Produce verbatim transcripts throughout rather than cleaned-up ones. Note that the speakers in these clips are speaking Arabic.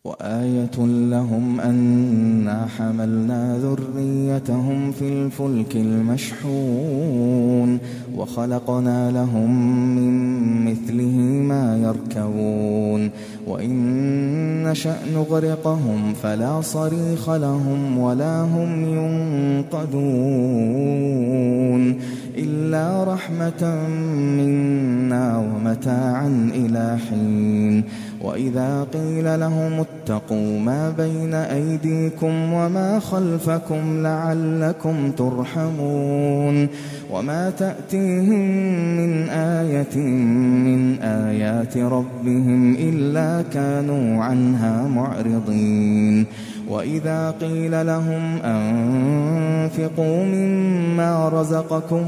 وآية لهم أنا حملنا ذريتهم في الفلك المشحون وخلقنا لهم من مثله ما يركبون وإن نشأ نغرقهم فلا صريخ لهم ولا هم ينقذون إلا رحمة منا ومتاعا إلى حين. وإذا قيل لهم اتقوا ما بين أيديكم وما خلفكم لعلكم ترحمون وما تأتيهم من آية من آيات ربهم إلا كانوا عنها معرضين. وإذا قيل لهم أنفقوا مما رزقكم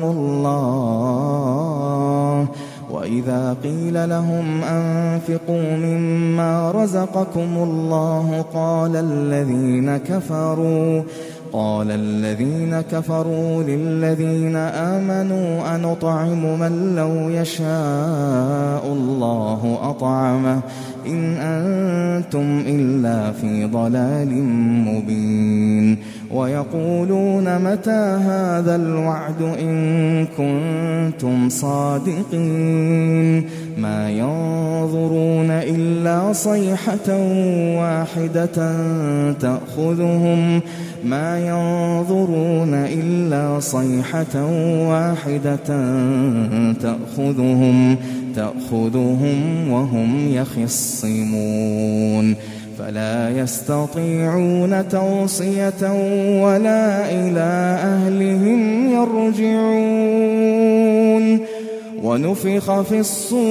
الله وإذا قيل لهم أنفقوا مما رزقكم الله قال الذين كفروا قال الذين كفروا للذين آمنوا أنطعم من لو يشاء الله أطعمه إن أنتم إلا في ضلال مبين. ويقولون متى هذا الوعد إن كنتم صادقين ما ينظرون إلا صيحة واحدة تأخذهم ما ينظرون إلا صيحة واحدة تأخذهم تأخذهم وهم يخصمون فلا يستطيعون توصية ولا إلى أهلهم يرجعون. ونفخ في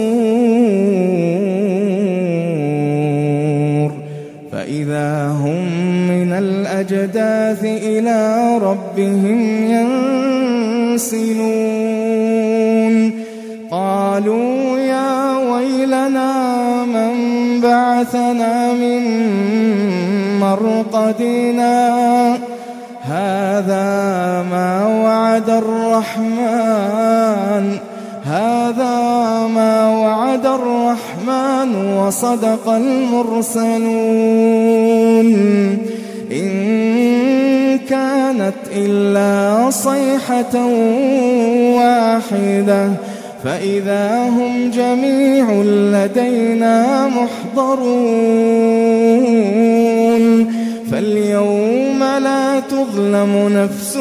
الصور فإذا هم من الأجداث إلى ربهم ينسلون قالوا يا ويلنا من بعثنا من مرقدنا هذا ما وعد الرحمن هذا ما وعد الرحمن وصدق المرسلون إن كانت إلا صيحة واحدة فإذا هم جميع لدينا محضرون فاليوم لا تظلم نفس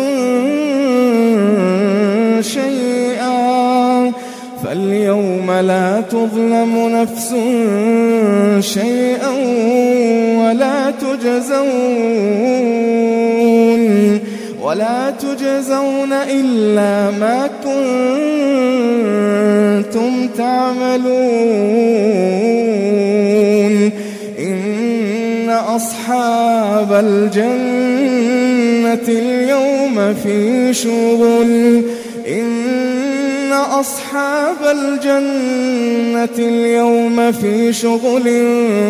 شيئا فاليوم لا تظلم نفس شيئا ولا تجزون ولا تجزون إلا ما كنتم تعملون إن أصحاب الجنة اليوم في شغل إن أصحاب الجنة اليوم في شغل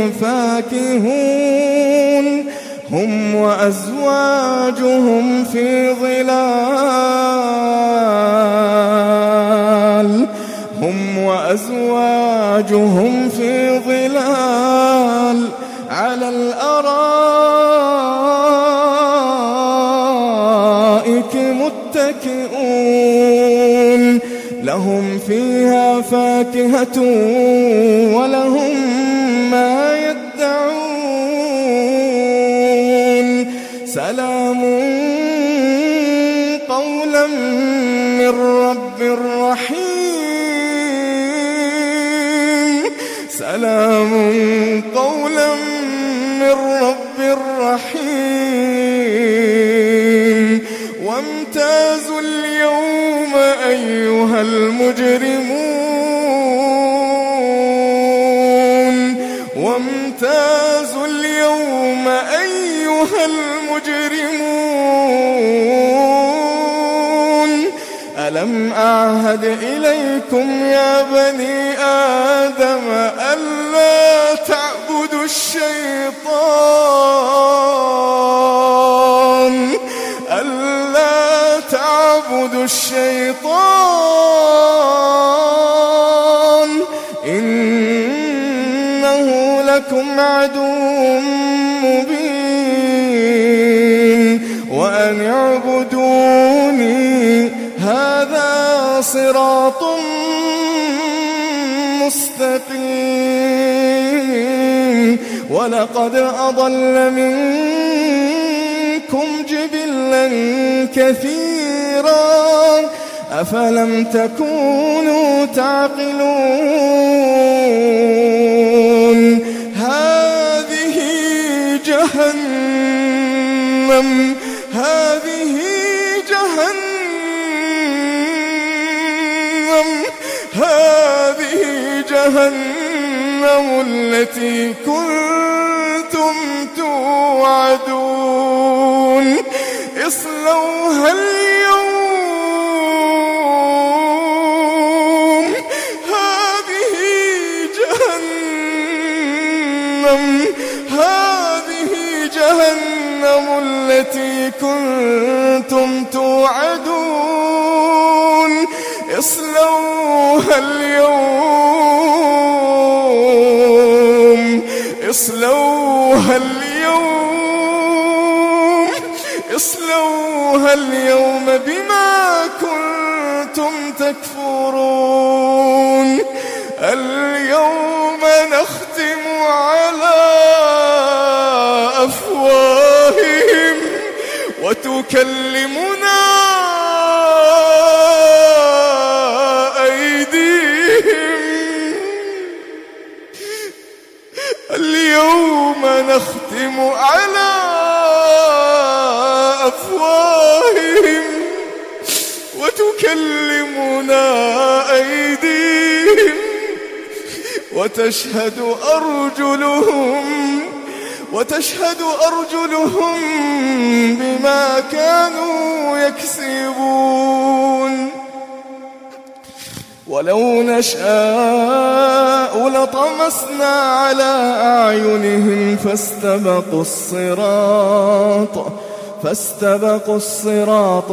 فاكهون هم وأزواجهم في ظلال هم وأزواجهم في ظلال على الأرائك متكئون لهم فيها فاكهة ولهم ما يدعون سلام قولا من رب رحيم سلام قولا من رب رحيم وامتازوا اليوم أيها المجرمون وامتازوا اليوم أيها المجرمون ألم أعهد إليكم يا بني آدم ألا تعبدوا الشيطان ألا تعبدوا الشيطان إنه لكم عدو صراط مستقيم ولقد أضل منكم جبلا كثيرا أفلم تكونوا تعقلون هذه جهنم هذه جهنم هذه جهنم التي كنتم توعدون اصلوها اليوم هذه جهنم هذه جهنم التي كنتم توعدون اصلوها اليوم اصلوها اليوم اصلوها اليوم بما كنتم تكفرون اليوم نختم على أفواههم وتكلمنا أيديهم اليوم نختم على أفواههم وتكلمنا أيديهم وتشهد أرجلهم وتشهد أرجلهم بما كانوا يكسبون ولو نشاء لطمسنا على أعينهم فاستبقوا الصراط فاستبقوا الصراط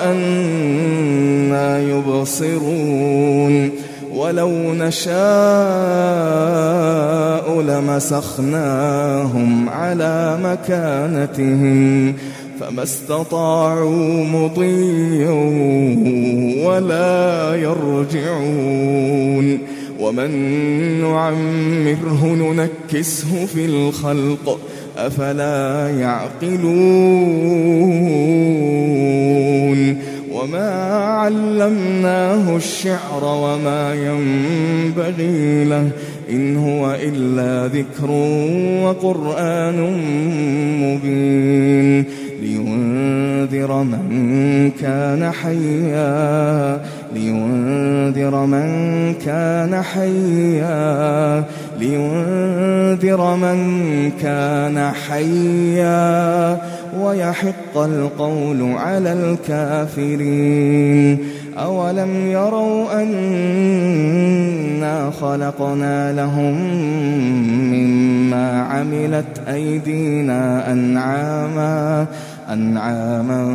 فأنى يبصرون ولو نشاء لمسخناهم على مكانتهم فما استطاعوا مضيا ولا يرجعون ومن نعمره ننكسه في الخلق أفلا يعقلون وما علمناه الشعر وما ينبغي له إن هو إلا ذكر وقرآن مبين لينذر من كان حيا لينذر من كان حيا لينذر من كان حيا ويحق القول على الكافرين أولم يروا أنا خلقنا لهم مما عملت أيدينا أنعاما أنعاما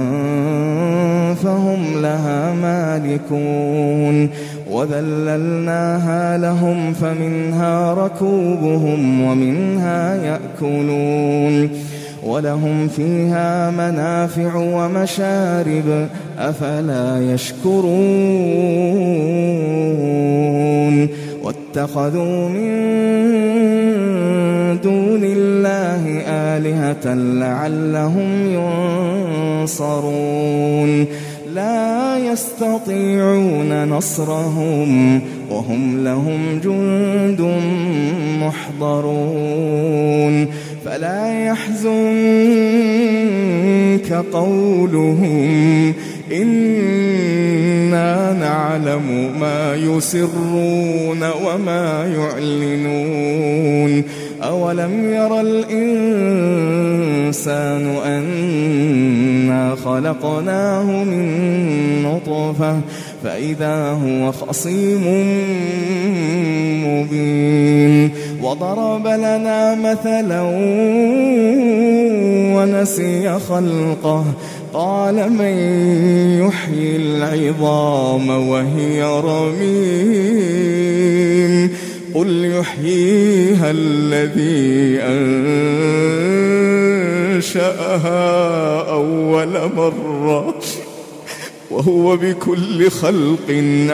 فهم لها مالكون وذللناها لهم فمنها ركوبهم ومنها يأكلون ولهم فيها منافع ومشارب أفلا يشكرون واتخذوا من دون الله آلهة لعلهم ينصرون لا يستطيعون نصرهم وهم لهم جند محضرون فلا يحزنك قولهم إنا نعلم ما يسرون وما يعلنون أولم ير الإنسان أنا خلقناه من نطفة فإذا هو خصيم مبين وضرب لنا مثلا ونسي خلقه قال من يحيي العظام وهي رميم قل يحييها الذي أنشأها أول مرة وهو بكل خلق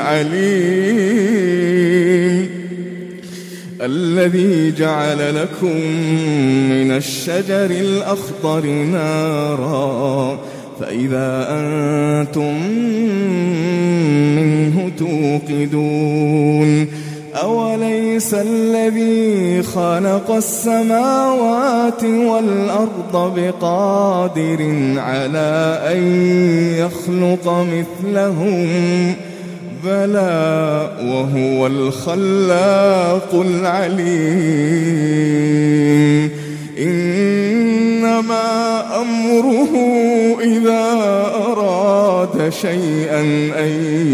عليم. الذي جعل لكم من الشجر الأخضر نارا فإذا أنتم منه توقدون. أوليس الذي خلق السماوات والأرض بقادر على أن يخلق مثلهم بلى وهو الخلاق العليم. إنما أمره إذا أراد شيئا أن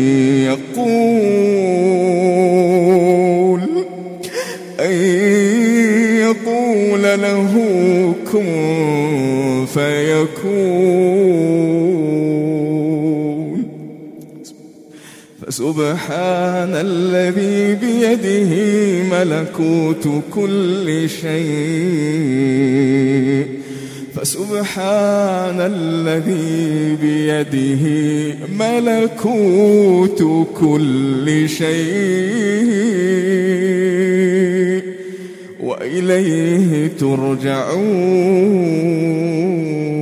يقول أن يقول له كن فيكون. فسبحان الذي بيده ملكوت كل شيء فسبحان الذي بيده ملكوت كل شيء وإليه ترجعون.